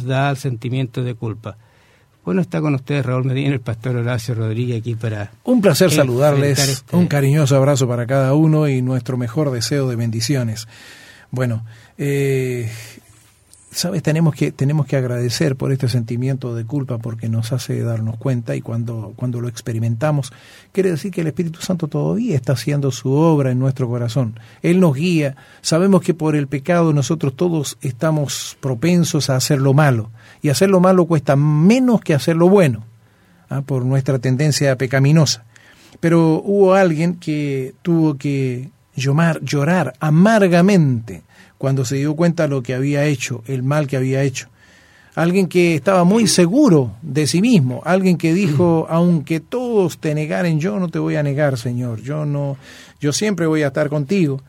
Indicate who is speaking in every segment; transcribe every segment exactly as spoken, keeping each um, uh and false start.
Speaker 1: nos da el sentimiento de culpa. Bueno, está con ustedes Raúl Medina, el pastor Horacio Rodríguez, aquí para...
Speaker 2: Un placer saludarles,
Speaker 1: este...
Speaker 2: un cariñoso abrazo para cada uno y nuestro mejor deseo de bendiciones. Bueno, eh, sabes, tenemos que tenemos que agradecer por este sentimiento de culpa porque nos hace darnos cuenta, y cuando, cuando lo experimentamos, quiere decir que el Espíritu Santo todavía está haciendo su obra en nuestro corazón. Él nos guía. Sabemos que por el pecado nosotros todos estamos propensos a hacer lo malo, y hacer lo malo cuesta menos que hacer lo bueno, ¿ah? Por nuestra tendencia pecaminosa. Pero hubo alguien que tuvo que llorar, llorar amargamente cuando se dio cuenta de lo que había hecho, el mal que había hecho. Alguien que estaba muy seguro de sí mismo, alguien que dijo, aunque todos te negaren, yo no te voy a negar, Señor, yo no, yo siempre voy a estar contigo,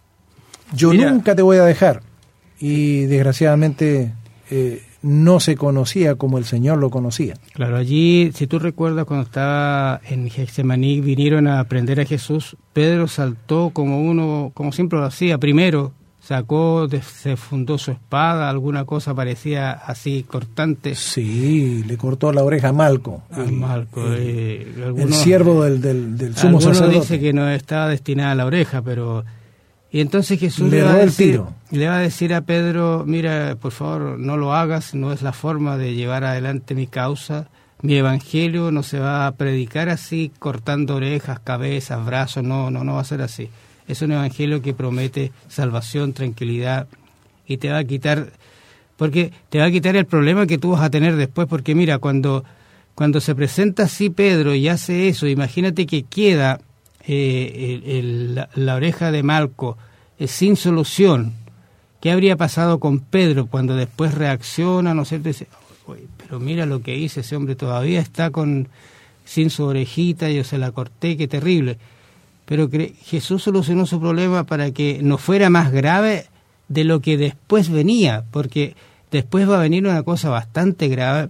Speaker 2: yo Mira. nunca te voy a dejar. Y desgraciadamente eh, no se conocía como el Señor lo conocía.
Speaker 1: Claro, allí, si tú recuerdas, cuando estaba en Getsemaní, vinieron a prender a Jesús, Pedro saltó como uno, como siempre lo hacía, primero sacó, se fundó su espada, alguna cosa parecía así cortante.
Speaker 2: Sí, le cortó la oreja a Malco.
Speaker 1: A el, Malco. El, eh, algunos,
Speaker 2: el siervo del, del, del sumo sacerdote.
Speaker 1: Algunos dice que no estaba destinada a la oreja, pero... Y entonces Jesús
Speaker 2: le,
Speaker 1: le, va
Speaker 2: a
Speaker 1: a
Speaker 2: decir,
Speaker 1: decir, le va a decir a Pedro, mira, por favor, no lo hagas, no es la forma de llevar adelante mi causa, mi evangelio no se va a predicar así, cortando orejas, cabezas, brazos, no, no, no va a ser así. Es un evangelio que promete salvación, tranquilidad, y te va a quitar, porque te va a quitar el problema que tú vas a tener después, porque mira, cuando, cuando se presenta así Pedro y hace eso, imagínate que queda eh, el, el, la, la oreja de Malco eh, sin solución. ¿Qué habría pasado con Pedro cuando después reacciona, no sé, dice, pero mira lo que hice, ese hombre todavía está con sin su orejita, yo se la corté, qué terrible. Pero Jesús solucionó su problema para que no fuera más grave de lo que después venía, porque después va a venir una cosa bastante grave,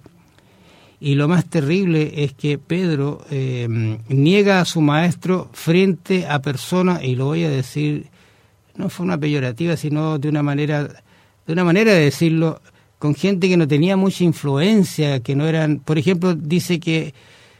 Speaker 1: y lo más terrible es que Pedro eh, niega a su maestro frente a personas, y lo voy a decir, no fue una peyorativa, sino de una manera, de una manera de decirlo, con gente que no tenía mucha influencia, que no eran, por ejemplo, dice que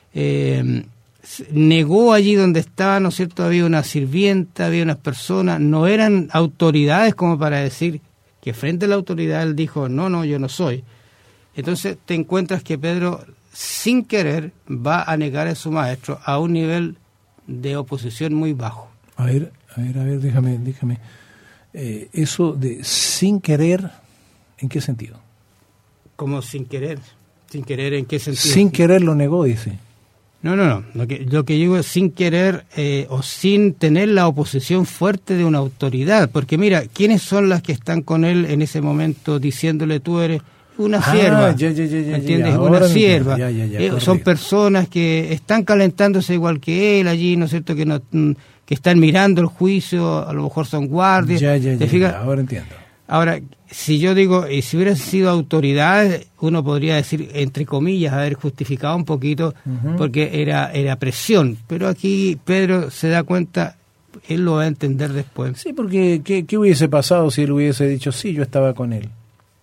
Speaker 1: eh, negó allí donde estaba, ¿no es cierto?, había una sirvienta, había unas personas, no eran autoridades como para decir que frente a la autoridad él dijo, no, no, yo no soy. Entonces te encuentras que Pedro, sin querer, va a negar a su maestro a un nivel de oposición muy bajo.
Speaker 2: A ver, a ver, a ver, déjame, déjame. Eh, eso de sin querer, ¿en qué sentido?
Speaker 1: Como sin querer, sin querer, ¿en qué sentido?
Speaker 2: Sin querer lo negó, dice.
Speaker 1: No, no, no. Lo que, lo que digo es sin querer eh, o sin tener la oposición fuerte de una autoridad. Porque mira, ¿quiénes son las que están con él en ese momento diciéndole tú eres una
Speaker 2: ah,
Speaker 1: sierva?
Speaker 2: Ya, ya, ya, ya,
Speaker 1: ¿entiendes?
Speaker 2: Ya,
Speaker 1: una sierva.
Speaker 2: Ya, ya, ya,
Speaker 1: eh, son personas que están calentándose igual que él allí, ¿no es cierto? Que, no, que están mirando el juicio, a lo mejor son guardias.
Speaker 2: Ya, ya,
Speaker 1: ¿Te
Speaker 2: ya,
Speaker 1: fijas?
Speaker 2: ya, ahora entiendo.
Speaker 1: Ahora, si yo digo, y si hubiera sido autoridad, uno podría decir, entre comillas, haber justificado un poquito, uh-huh. porque era, era presión. Pero aquí Pedro se da cuenta, él lo va a entender después.
Speaker 2: Sí, porque ¿qué, qué hubiese pasado si él hubiese dicho, sí, yo estaba con él?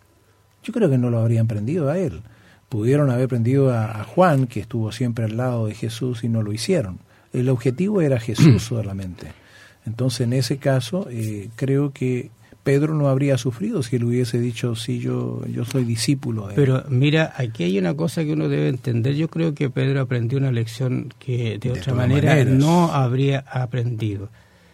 Speaker 2: Yo creo que no lo habrían prendido a él. Pudieron haber prendido a, a Juan, que estuvo siempre al lado de Jesús, y no lo hicieron. El objetivo era Jesús solamente. Entonces, en ese caso, eh, creo que Pedro no habría sufrido si él hubiese dicho, sí, yo, yo soy discípulo de él.
Speaker 1: Pero mira, aquí hay una cosa que uno debe entender. Yo creo que Pedro aprendió una lección que de, de otra manera maneras. no habría aprendido.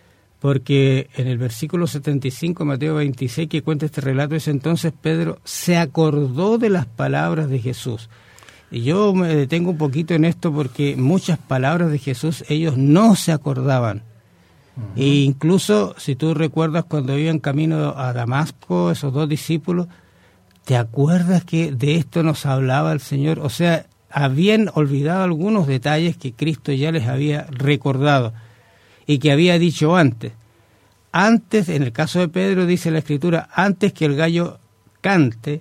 Speaker 1: Porque en el versículo setenta y cinco, Mateo veintiséis, que cuenta este relato, es entonces Pedro se acordó de las palabras de Jesús. Y yo me detengo un poquito en esto porque muchas palabras de Jesús ellos no se acordaban. Uh-huh. E incluso, si tú recuerdas cuando iban camino a Damasco, esos dos discípulos, ¿te acuerdas que de esto nos hablaba el Señor? O sea, habían olvidado algunos detalles que Cristo ya les había recordado y que había dicho antes. Antes, en el caso de Pedro, dice la Escritura, antes que el gallo cante,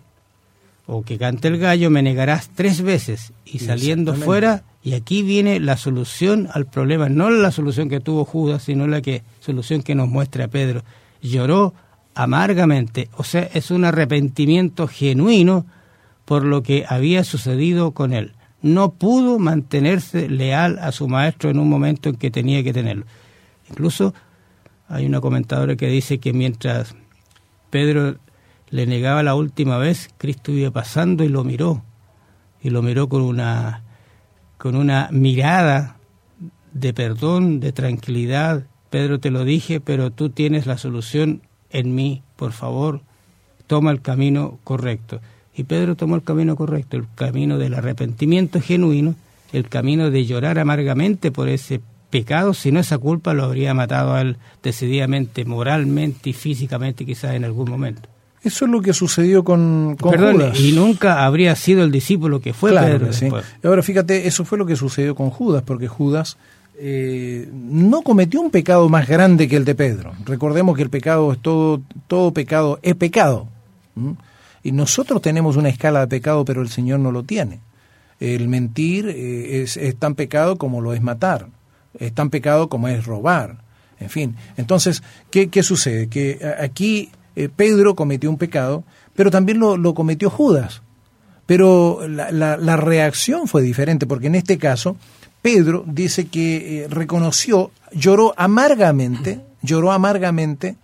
Speaker 1: o que cante el gallo, me negarás tres veces. Y saliendo fuera, y aquí viene la solución al problema, no la solución que tuvo Judas, sino la que solución que nos muestra Pedro. Lloró amargamente, o sea, es un arrepentimiento genuino por lo que había sucedido con él. No pudo mantenerse leal a su maestro en un momento en que tenía que tenerlo. Incluso hay una comentadora que dice que mientras Pedro le negaba la última vez, Cristo iba pasando y lo miró, y lo miró con una, con una mirada de perdón, de tranquilidad. Pedro, te lo dije, pero tú tienes la solución en mí, por favor, toma el camino correcto. Y Pedro tomó el camino correcto, el camino del arrepentimiento genuino, el camino de llorar amargamente por ese pecado, si no esa culpa lo habría matado a él decididamente, moralmente y físicamente quizás en algún momento.
Speaker 2: Eso es lo que sucedió con, con
Speaker 1: Perdón,
Speaker 2: Judas.
Speaker 1: Y nunca habría sido el discípulo que fue
Speaker 2: claro,
Speaker 1: Pedro
Speaker 2: sí.
Speaker 1: después.
Speaker 2: Ahora fíjate, eso fue lo que sucedió con Judas, porque Judas eh, no cometió un pecado más grande que el de Pedro. Recordemos que el pecado es todo, todo pecado es pecado. ¿Mm? Y nosotros tenemos una escala de pecado, pero el Señor no lo tiene. El mentir eh, es, es tan pecado como lo es matar, es tan pecado como es robar, en fin. Entonces, ¿qué, qué sucede? Que aquí eh, Pedro cometió un pecado, pero también lo, lo cometió Judas. Pero la, la, la reacción fue diferente, porque en este caso Pedro dice que eh, reconoció, lloró amargamente, lloró amargamente,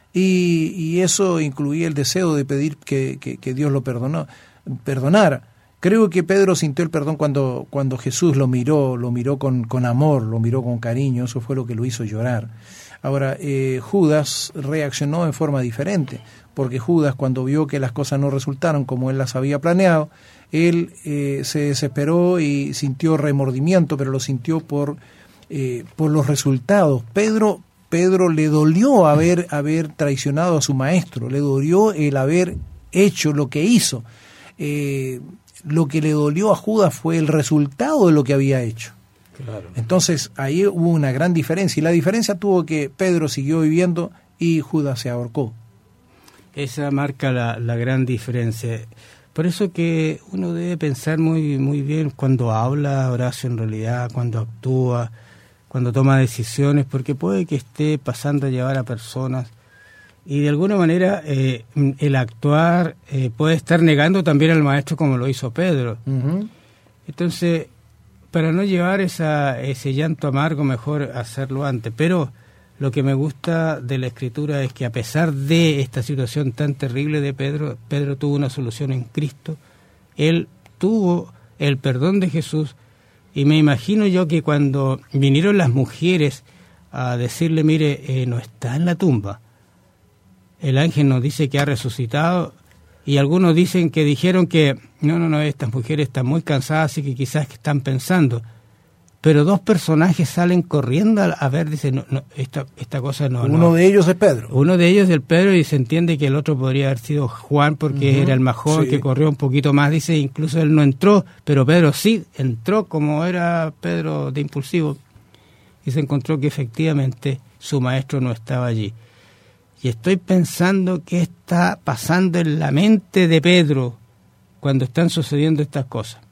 Speaker 2: Y, y eso incluía el deseo de pedir que, que, que Dios lo perdonó, perdonara. Creo que Pedro sintió el perdón cuando, cuando Jesús lo miró, lo miró con, con amor, lo miró con cariño, eso fue lo que lo hizo llorar. Ahora, eh, Judas reaccionó en forma diferente, porque Judas, cuando vio que las cosas no resultaron como él las había planeado, él eh, se desesperó y sintió remordimiento, pero lo sintió por, eh, por los resultados. Pedro Pedro le dolió haber, haber traicionado a su maestro, le dolió el haber hecho lo que hizo. Eh, lo que le dolió a Judas fue el resultado de lo que había hecho. Claro. Entonces ahí hubo una gran diferencia, y la diferencia tuvo que Pedro siguió viviendo y Judas se ahorcó.
Speaker 1: Esa marca la, la gran diferencia. Por eso que uno debe pensar muy, muy bien cuando habla, Horacio, en realidad, cuando actúa, cuando toma decisiones, porque puede que esté pasando a llevar a personas y de alguna manera eh, el actuar eh, puede estar negando también al maestro como lo hizo Pedro. Uh-huh. Entonces, para no llevar esa, ese llanto amargo, mejor hacerlo antes. Pero lo que me gusta de la Escritura es que a pesar de esta situación tan terrible de Pedro, Pedro tuvo una solución en Cristo, él tuvo el perdón de Jesús. Y me imagino yo que cuando vinieron las mujeres a decirle, mire, eh, no está en la tumba, el ángel nos dice que ha resucitado, y algunos dicen que dijeron que, no, no, no, estas mujeres están muy cansadas, así que quizás que están pensando. Pero dos personajes salen corriendo a, a ver, dicen, no, no, esta, esta cosa no.
Speaker 2: Uno
Speaker 1: no.
Speaker 2: de ellos es Pedro.
Speaker 1: Uno de ellos es el Pedro, y se entiende que el otro podría haber sido Juan, porque uh-huh. era el más joven, sí, que corrió un poquito más. Dice, incluso él no entró, pero Pedro sí entró, como era Pedro de impulsivo, y se encontró que efectivamente su maestro no estaba allí. Y estoy pensando qué está pasando en la mente de Pedro cuando están sucediendo estas cosas.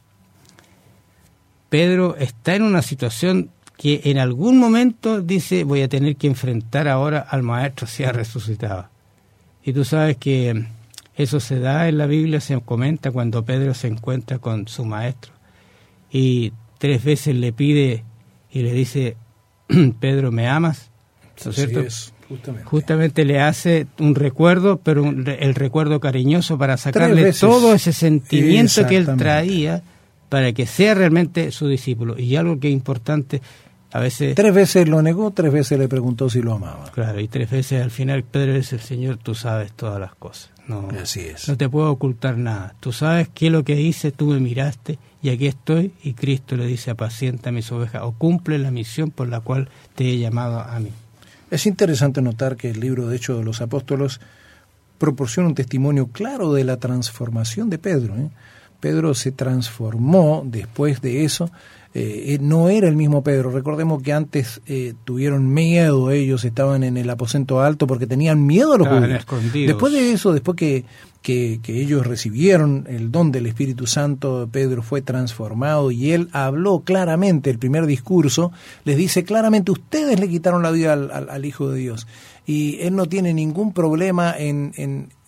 Speaker 1: Pedro está en una situación que en algún momento dice, voy a tener que enfrentar ahora al maestro si ha resucitado. Y tú sabes que eso se da en la Biblia, se comenta cuando Pedro se encuentra con su maestro y tres veces le pide y le dice, Pedro, ¿me amas? ¿No es cierto?
Speaker 2: Es, justamente.
Speaker 1: Justamente le hace un recuerdo, pero un, el recuerdo cariñoso para sacarle todo ese sentimiento que él traía, para que sea realmente su discípulo. Y algo que es importante, a veces...
Speaker 2: Tres veces lo negó, tres veces le preguntó si lo amaba.
Speaker 1: Claro, y tres veces al final Pedro dice, el Señor, tú sabes todas las cosas. No,
Speaker 2: así es.
Speaker 1: No te puedo ocultar nada. Tú sabes qué es lo que hice, tú me miraste, y aquí estoy, y Cristo le dice, apacienta mis ovejas, o cumple la misión por la cual te he llamado a mí.
Speaker 2: Es interesante notar que el libro de Hechos de los Apóstoles proporciona un testimonio claro de la transformación de Pedro, ¿eh? Pedro se transformó después de eso, eh, no era el mismo Pedro. Recordemos que antes eh, tuvieron miedo, ellos estaban en el aposento alto porque tenían miedo a los judíos. Después de eso, después que, que, que ellos recibieron el don del Espíritu Santo, Pedro fue transformado y él habló claramente, el primer discurso, les dice claramente, ustedes le quitaron la vida al, al, al Hijo de Dios. Y él no tiene ningún problema en, en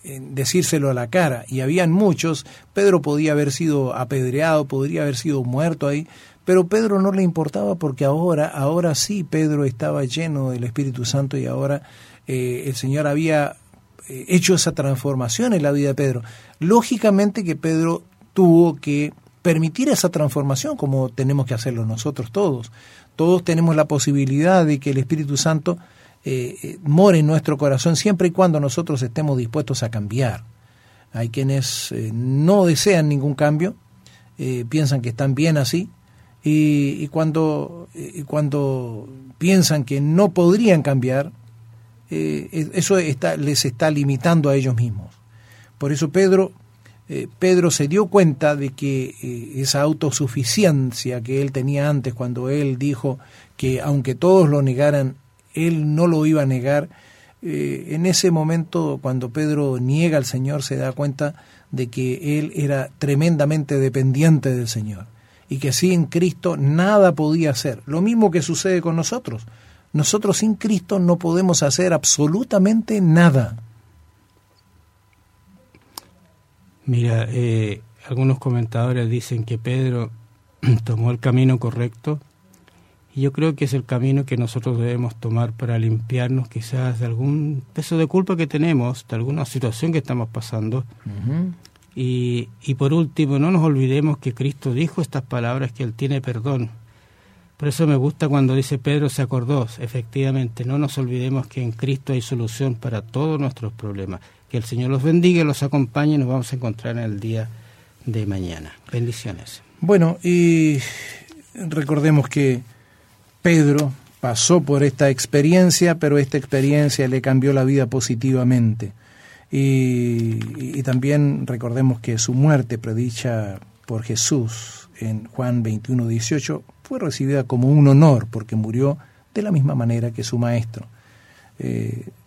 Speaker 2: en decírselo a la cara, y habían muchos. Pedro podía haber sido apedreado, podría haber sido muerto ahí, pero Pedro no le importaba, porque ahora, ahora sí Pedro estaba lleno del Espíritu Santo, y ahora eh, el Señor había eh, hecho esa transformación en la vida de Pedro. Lógicamente que Pedro tuvo que permitir esa transformación, como tenemos que hacerlo nosotros todos. Todos tenemos la posibilidad de que el Espíritu Santo eh, eh, more en nuestro corazón, siempre y cuando nosotros estemos dispuestos a cambiar. Hay quienes eh, no desean ningún cambio, eh, piensan que están bien así, y, y cuando, eh, cuando piensan que no podrían cambiar, eh, eso está, les está limitando a ellos mismos. Por eso Pedro Eh, Pedro se dio cuenta de que eh, esa autosuficiencia que él tenía antes, cuando él dijo que aunque todos lo negaran, él no lo iba a negar, eh, en ese momento, cuando Pedro niega al Señor, se da cuenta de que él era tremendamente dependiente del Señor, y que sin Cristo nada podía hacer. Lo mismo que sucede con nosotros. Nosotros sin Cristo no podemos hacer absolutamente nada.
Speaker 1: Mira, eh, algunos comentadores dicen que Pedro tomó el camino correcto, y yo creo que es el camino que nosotros debemos tomar para limpiarnos quizás de algún peso de culpa que tenemos, de alguna situación que estamos pasando. Uh-huh. y, y por último, no nos olvidemos que Cristo dijo estas palabras, que Él tiene perdón. Por eso me gusta cuando dice Pedro se acordó. Efectivamente, no nos olvidemos que en Cristo hay solución para todos nuestros problemas. Que el Señor los bendiga y los acompañe, y nos vamos a encontrar en el día de mañana. Bendiciones.
Speaker 2: Bueno, y recordemos que Pedro pasó por esta experiencia, pero esta experiencia le cambió la vida positivamente. Y, y también recordemos que su muerte, predicha por Jesús en Juan veintiuno dieciocho, fue recibida como un honor, porque murió de la misma manera que su maestro. Eh,